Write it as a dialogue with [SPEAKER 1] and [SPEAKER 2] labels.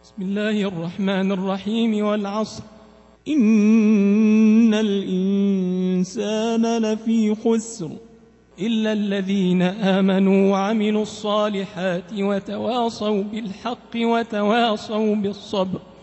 [SPEAKER 1] بسم الله الرحمن الرحيم. والعصر إن الإنسان لفي خسر إلا الذين آمنوا وعملوا الصالحات وتواصوا بالحق وتواصوا بالصبر.